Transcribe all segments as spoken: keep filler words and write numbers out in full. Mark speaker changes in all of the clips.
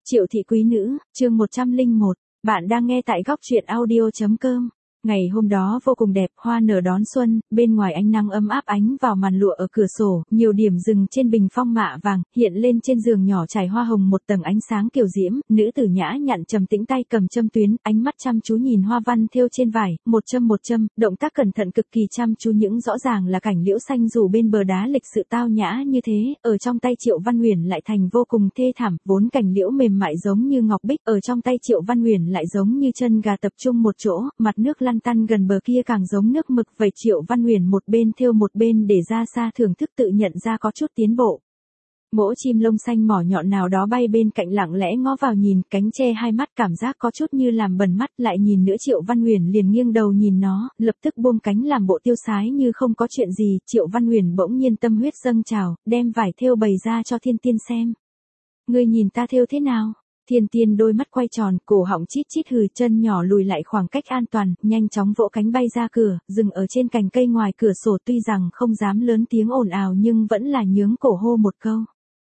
Speaker 1: Triệu thị quý nữ, chương một trăm lẻ một, bạn đang nghe tại góc truyện audio chấm com. Ngày hôm đó vô cùng đẹp, hoa nở đón xuân, bên ngoài ánh nắng ấm áp ánh vào màn lụa ở cửa sổ, nhiều điểm rừng trên bình phong mạ vàng, hiện lên trên giường nhỏ trải hoa hồng một tầng ánh sáng kiều diễm, nữ tử nhã nhặn trầm tĩnh tay cầm châm tuyến, ánh mắt chăm chú nhìn hoa văn thêu trên vải, một châm một châm, động tác cẩn thận cực kỳ chăm chú, những rõ ràng là cảnh liễu xanh dù bên bờ đá lịch sự tao nhã như thế, ở trong tay Triệu Văn Huyền lại thành vô cùng thê thảm, vốn cảnh liễu mềm mại giống như ngọc bích, ở trong tay Triệu Văn Huyền lại giống như chân gà tập trung một chỗ, mặt nước lăn tăn gần bờ kia càng giống nước mực. Vậy Triệu Văn Huyền một bên thêu một bên để ra xa thưởng thức, tự nhận ra có chút tiến bộ. Mỗ chim lông xanh mỏ nhọn nào đó bay bên cạnh lặng lẽ ngó vào nhìn, cánh che hai mắt cảm giác có chút như làm bần mắt, lại nhìn nữa Triệu Văn Huyền liền nghiêng đầu nhìn nó, lập tức buông cánh làm bộ tiêu sái như không có chuyện gì. Triệu Văn Huyền bỗng nhiên tâm huyết dâng trào, đem vải thêu bày ra cho Thiên Tiên xem. Ngươi nhìn ta thêu thế nào? Thiên Tiên đôi mắt quay tròn, cổ họng chít chít hừ, chân nhỏ lùi lại khoảng cách an toàn, nhanh chóng vỗ cánh bay ra cửa, dừng ở trên cành cây ngoài cửa sổ, tuy rằng không dám lớn tiếng ồn ào nhưng vẫn là nhướng cổ hô một câu.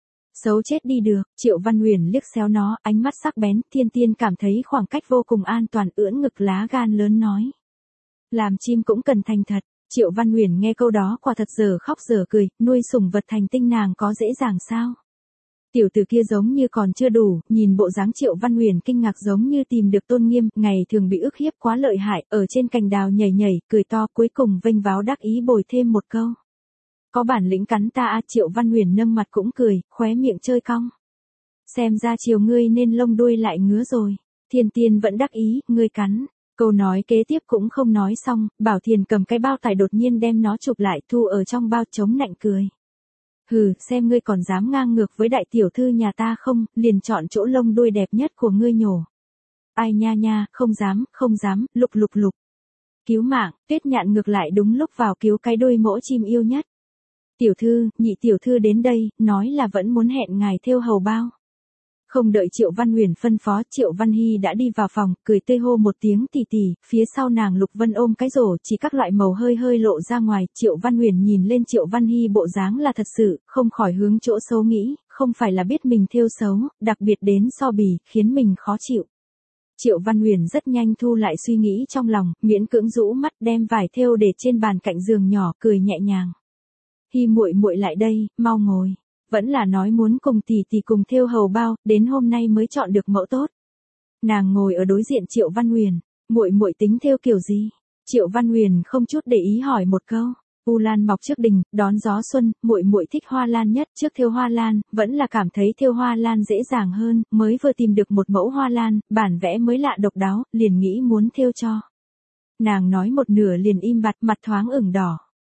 Speaker 1: Xấu chết đi được. Triệu Văn Huyền liếc xéo nó, ánh mắt sắc bén. Thiên Tiên cảm thấy khoảng cách vô cùng an toàn, ưỡn ngực lá gan lớn nói. Làm chim cũng cần thành thật. Triệu Văn Huyền nghe câu đó quả thật giờ khóc giờ cười, nuôi sủng vật thành tinh nàng có dễ dàng sao? Tiểu tử kia giống như còn chưa đủ, nhìn bộ dáng Triệu Văn Huyền kinh ngạc giống như tìm được tôn nghiêm, ngày thường bị ức hiếp quá lợi hại, ở trên cành đào nhảy nhảy, cười to, cuối cùng vênh váo đắc ý bồi thêm một câu. Có bản lĩnh cắn ta à? Triệu Văn Huyền nâng mặt cũng cười, khóe miệng chơi cong. Xem ra chiều ngươi nên lông đuôi lại ngứa rồi. Thiên Tiên vẫn đắc ý, ngươi cắn. Câu nói kế tiếp cũng không nói xong, Bảo Thiền cầm cái bao tải đột nhiên đem nó chụp lại, thu ở trong bao, chống nạnh cười. Hừ, xem ngươi còn dám ngang ngược với đại tiểu thư nhà ta không, liền chọn chỗ lông đuôi đẹp nhất của ngươi nhổ. Ai nha nha, không dám, không dám, lục lục lục. Cứu mạng, Tuyết Nhạn ngược lại đúng lúc vào cứu cái đuôi mỗ chim yêu nhất. Tiểu thư, nhị tiểu thư đến đây, nói là vẫn muốn hẹn ngài thêu hầu bao. Không đợi Triệu Văn Huyền phân phó, Triệu Văn Hy đã đi vào phòng, cười tê hô một tiếng tì tì, phía sau nàng Lục Vân ôm cái rổ, chỉ các loại màu hơi hơi lộ ra ngoài. Triệu Văn Huyền nhìn lên Triệu Văn Hy bộ dáng là thật sự, không khỏi hướng chỗ xấu nghĩ, không phải là biết mình thêu xấu, đặc biệt đến so bì, khiến mình khó chịu. Triệu Văn Huyền rất nhanh thu lại suy nghĩ trong lòng, miễn cưỡng rũ mắt đem vải thêu để trên bàn cạnh giường nhỏ, cười nhẹ nhàng. Hy muội muội lại đây, mau ngồi. Vẫn là nói muốn cùng tỷ tỷ cùng thêu hầu bao, đến hôm nay mới chọn được mẫu tốt. Nàng ngồi ở đối diện Triệu Văn Huyền, muội muội tính thêu kiểu gì? Triệu Văn Huyền không chút để ý hỏi một câu. U lan mọc trước đình, đón gió xuân, muội muội thích hoa lan nhất, trước thêu hoa lan, vẫn là cảm thấy thêu hoa lan dễ dàng hơn, mới vừa tìm được một mẫu hoa lan, bản vẽ mới lạ độc đáo, liền nghĩ muốn thêu cho. Nàng nói một nửa liền im bặt, mặt thoáng ửng đỏ.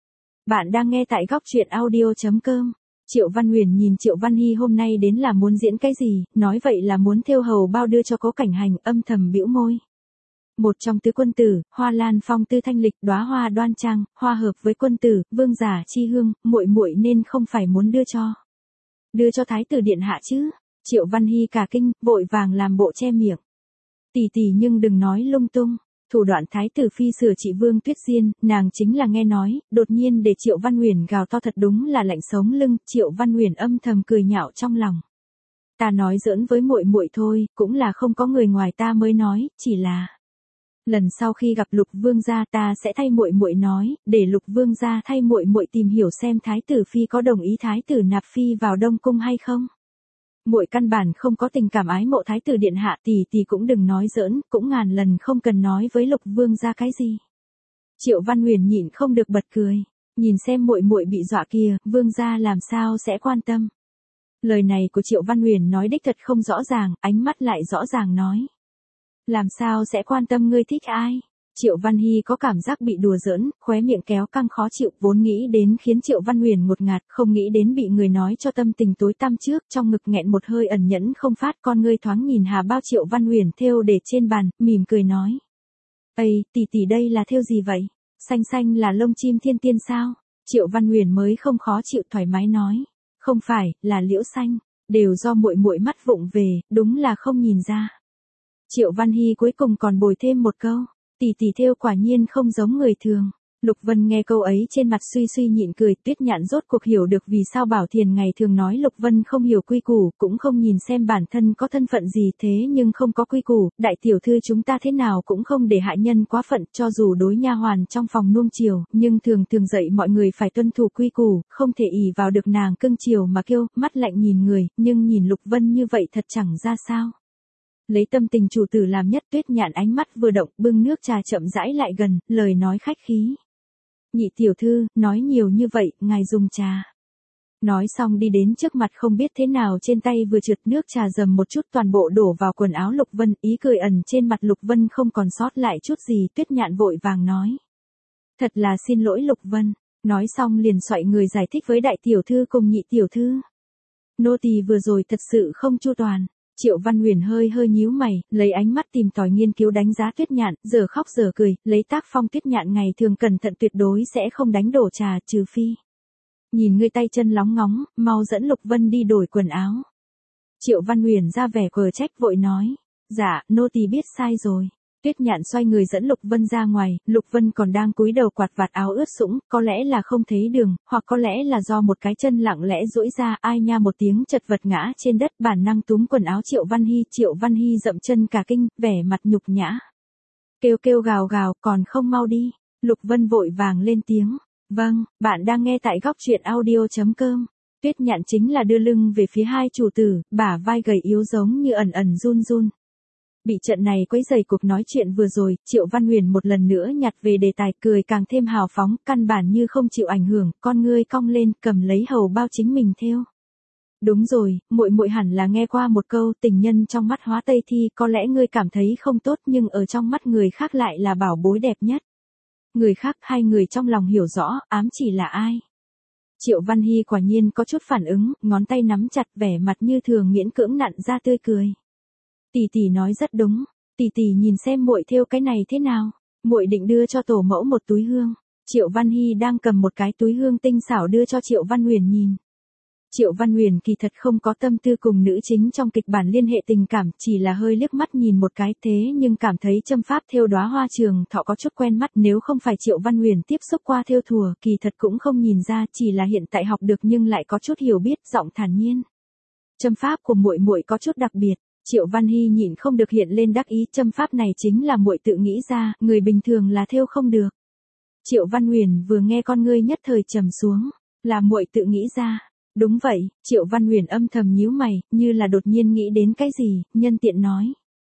Speaker 1: Bạn đang nghe tại góc truyện audio chấm com. Triệu Văn Huyền nhìn Triệu Văn Hy hôm nay đến là muốn diễn cái gì, nói vậy là muốn thêu hầu bao đưa cho Cố Cảnh Hành, âm thầm bĩu môi. Một trong tứ quân tử, hoa lan phong tư thanh lịch, đóa hoa đoan trang, hoa hợp với quân tử, vương giả chi hương, muội muội nên không phải muốn đưa cho. Đưa cho thái tử điện hạ chứ? Triệu Văn Hy cả kinh, vội vàng làm bộ che miệng. Tỷ tỷ nhưng đừng nói lung tung. Thủ đoạn thái tử phi sửa trị Vương Tuyết Diên, nàng chính là nghe nói, đột nhiên để Triệu Văn Huyền gào to thật đúng là lạnh sống lưng. Triệu Văn Huyền âm thầm cười nhạo trong lòng. Ta nói giỡn với muội muội thôi, cũng là không có người ngoài ta mới nói, chỉ là lần sau khi gặp Lục Vương gia ta sẽ thay muội muội nói, để Lục Vương gia thay muội muội tìm hiểu xem thái tử phi có đồng ý thái tử nạp phi vào Đông cung hay không. Muội căn bản không có tình cảm ái mộ thái tử điện hạ, tỷ tỷ cũng đừng nói giỡn, cũng ngàn lần không cần nói với Lục Vương gia cái gì. Triệu Văn Huyền nhịn không được bật cười, nhìn xem muội muội bị dọa kìa, Vương gia làm sao sẽ quan tâm. Lời này của Triệu Văn Huyền nói đích thật không rõ ràng, ánh mắt lại rõ ràng nói. Làm sao sẽ quan tâm ngươi thích ai? Triệu Văn Hy có cảm giác bị đùa giỡn, khóe miệng kéo căng khó chịu, vốn nghĩ đến khiến Triệu Văn Huyền ngột ngạt, không nghĩ đến bị người nói cho tâm tình tối tăm trước, trong ngực nghẹn một hơi ẩn nhẫn không phát, con ngươi thoáng nhìn hà bao Triệu Văn Huyền thêu để trên bàn, mỉm cười nói. Ây, tỷ tỷ đây là thêu gì vậy? Xanh xanh là lông chim thiên tiên sao? Triệu Văn Huyền mới không khó chịu thoải mái nói. Không phải, là liễu xanh, đều do muội muội mắt vụng về, đúng là không nhìn ra. Triệu Văn Hy cuối cùng còn bồi thêm một câu. Tỷ tỷ thêu quả nhiên không giống người thường. Lục Vân nghe câu ấy trên mặt suy suy nhịn cười, Tuyết Nhạn rốt cuộc hiểu được vì sao Bảo Thiền ngày thường nói Lục Vân không hiểu quy củ, cũng không nhìn xem bản thân có thân phận gì thế nhưng không có quy củ, đại tiểu thư chúng ta thế nào cũng không để hạ nhân quá phận, cho dù đối nha hoàn trong phòng nuông chiều, nhưng thường thường dạy mọi người phải tuân thủ quy củ, không thể ỷ vào được nàng cưng chiều mà kêu, mắt lạnh nhìn người, nhưng nhìn Lục Vân như vậy thật chẳng ra sao. Lấy tâm tình chủ tử làm nhất, Tuyết Nhạn ánh mắt vừa động, bưng nước trà chậm rãi lại gần, lời nói khách khí. Nhị tiểu thư, nói nhiều như vậy, ngài dùng trà. Nói xong đi đến trước mặt không biết thế nào trên tay vừa trượt nước trà dầm một chút toàn bộ đổ vào quần áo Lục Vân, ý cười ẩn trên mặt Lục Vân không còn sót lại chút gì, Tuyết Nhạn vội vàng nói. Thật là xin lỗi Lục Vân, nói xong liền xoay người giải thích với đại tiểu thư cùng nhị tiểu thư. Nô tỳ vừa rồi thật sự không chu toàn. Triệu Văn Huyền hơi hơi nhíu mày, lấy ánh mắt tìm tòi nghiên cứu đánh giá Tuyết Nhạn, giờ khóc giờ cười, lấy tác phong Tuyết Nhạn ngày thường cẩn thận tuyệt đối sẽ không đánh đổ trà, trừ phi. Nhìn ngươi tay chân lóng ngóng, mau dẫn Lục Vân đi đổi quần áo. Triệu Văn Huyền ra vẻ quờ trách vội nói, dạ, nô tỳ biết sai rồi. Tuyết Nhạn xoay người dẫn Lục Vân ra ngoài, Lục Vân còn đang cúi đầu quạt vạt áo ướt sũng, có lẽ là không thấy đường, hoặc có lẽ là do một cái chân lặng lẽ duỗi ra, ai nha một tiếng chật vật ngã trên đất, bản năng túm quần áo Triệu Văn Hy, Triệu Văn Hy dậm chân cả kinh, vẻ mặt nhục nhã. Kêu kêu gào gào, còn không mau đi. Lục Vân vội vàng lên tiếng, vâng, bạn đang nghe tại góc truyện audio chấm com. Tuyết Nhạn chính là đưa lưng về phía hai chủ tử, bả vai gầy yếu giống như ẩn ẩn run run. Bị trận này quấy rầy cuộc nói chuyện vừa rồi, Triệu Văn Huyền một lần nữa nhặt về đề tài, cười càng thêm hào phóng, căn bản như không chịu ảnh hưởng, con ngươi cong lên, cầm lấy hầu bao chính mình thêu. Đúng rồi, muội muội hẳn là nghe qua một câu, tình nhân trong mắt hóa tây thi, có lẽ ngươi cảm thấy không tốt nhưng ở trong mắt người khác lại là bảo bối đẹp nhất. Người khác hai người trong lòng hiểu rõ, ám chỉ là ai. Triệu Văn Hy quả nhiên có chút phản ứng, ngón tay nắm chặt, vẻ mặt như thường miễn cưỡng nặn ra tươi cười. Tỷ tỷ nói rất đúng, tỷ tỷ nhìn xem muội thêu cái này thế nào, muội định đưa cho tổ mẫu một túi hương. Triệu Văn Hy đang cầm một cái túi hương tinh xảo đưa cho Triệu Văn Huyền nhìn. Triệu Văn Huyền kỳ thật không có tâm tư cùng nữ chính trong kịch bản liên hệ tình cảm, chỉ là hơi liếc mắt nhìn một cái thế nhưng cảm thấy châm pháp thêu đóa hoa trường thọ có chút quen mắt, nếu không phải Triệu Văn Huyền tiếp xúc qua thêu thùa, kỳ thật cũng không nhìn ra, chỉ là hiện tại học được nhưng lại có chút hiểu biết, giọng thản nhiên. Châm pháp của muội muội có chút đặc biệt. Triệu Văn Hy nhịn không được hiện lên đắc ý, châm pháp này chính là muội tự nghĩ ra, người bình thường là thêu không được. Triệu Văn Huyền vừa nghe con ngươi nhất thời trầm xuống, là muội tự nghĩ ra. Đúng vậy, Triệu Văn Huyền âm thầm nhíu mày, như là đột nhiên nghĩ đến cái gì, nhân tiện nói.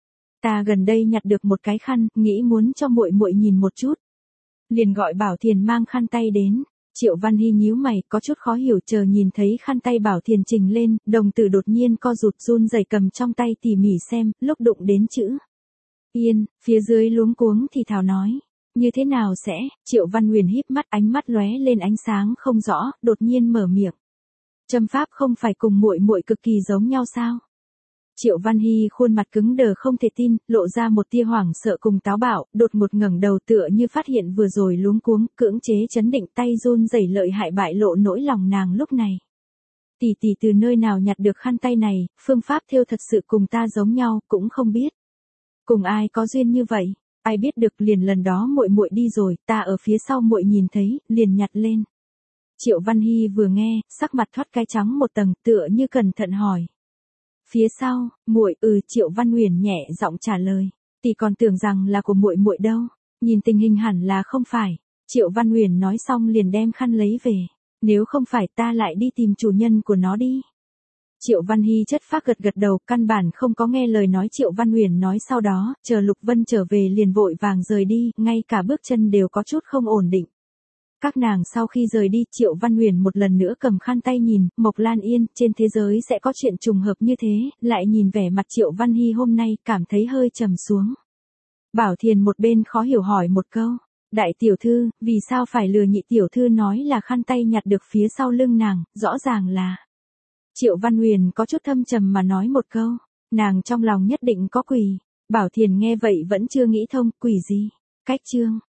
Speaker 1: Ta gần đây nhặt được một cái khăn, nghĩ muốn cho muội muội nhìn một chút. Liền gọi Bảo Thiền mang khăn tay đến. Triệu Văn Hy nhíu mày, có chút khó hiểu, chờ nhìn thấy khăn tay Bảo Thiền trình lên, đồng tử đột nhiên co rụt, run rẩy cầm trong tay tỉ mỉ xem, lúc đụng đến chữ Yên, phía dưới luống cuống thì thào nói, như thế nào sẽ? Triệu Văn Huyền híp mắt, ánh mắt lóe lên ánh sáng không rõ, đột nhiên mở miệng. Châm pháp không phải cùng muội muội cực kỳ giống nhau sao? Triệu Văn Hy khuôn mặt cứng đờ không thể tin, lộ ra một tia hoảng sợ cùng táo bạo, đột ngột ngẩng đầu tựa như phát hiện vừa rồi luống cuống, cưỡng chế chấn định, tay run rẩy lợi hại bại lộ nỗi lòng nàng lúc này. Tỷ tỷ từ nơi nào nhặt được khăn tay này, phương pháp thêu thật sự cùng ta giống nhau, cũng không biết. Cùng ai có duyên như vậy, ai biết được, liền lần đó muội muội đi rồi, ta ở phía sau muội nhìn thấy, liền nhặt lên. Triệu Văn Hy vừa nghe, sắc mặt thoát cái trắng một tầng, tựa như cẩn thận hỏi. Phía sau, muội, ừ, Triệu Văn Huyền nhẹ giọng trả lời, tỷ còn tưởng rằng là của muội muội đâu, nhìn tình hình hẳn là không phải. Triệu Văn Huyền nói xong liền đem khăn lấy về, nếu không phải ta lại đi tìm chủ nhân của nó đi. Triệu Văn Hy chất phác gật gật đầu, căn bản không có nghe lời nói Triệu Văn Huyền nói, sau đó, chờ Lục Vân trở về liền vội vàng rời đi, ngay cả bước chân đều có chút không ổn định. Các nàng sau khi rời đi, Triệu Văn Huyền một lần nữa cầm khăn tay nhìn, Mộc Lan Yên, trên thế giới sẽ có chuyện trùng hợp như thế, lại nhìn vẻ mặt Triệu Văn Hy hôm nay, cảm thấy hơi trầm xuống. Bảo Thiền một bên khó hiểu hỏi một câu, đại tiểu thư, vì sao phải lừa nhị tiểu thư nói là khăn tay nhặt được phía sau lưng nàng, rõ ràng là. Triệu Văn Huyền có chút thâm trầm mà nói một câu, nàng trong lòng nhất định có quỷ. Bảo Thiền nghe vậy vẫn chưa nghĩ thông, quỷ gì? Cách chương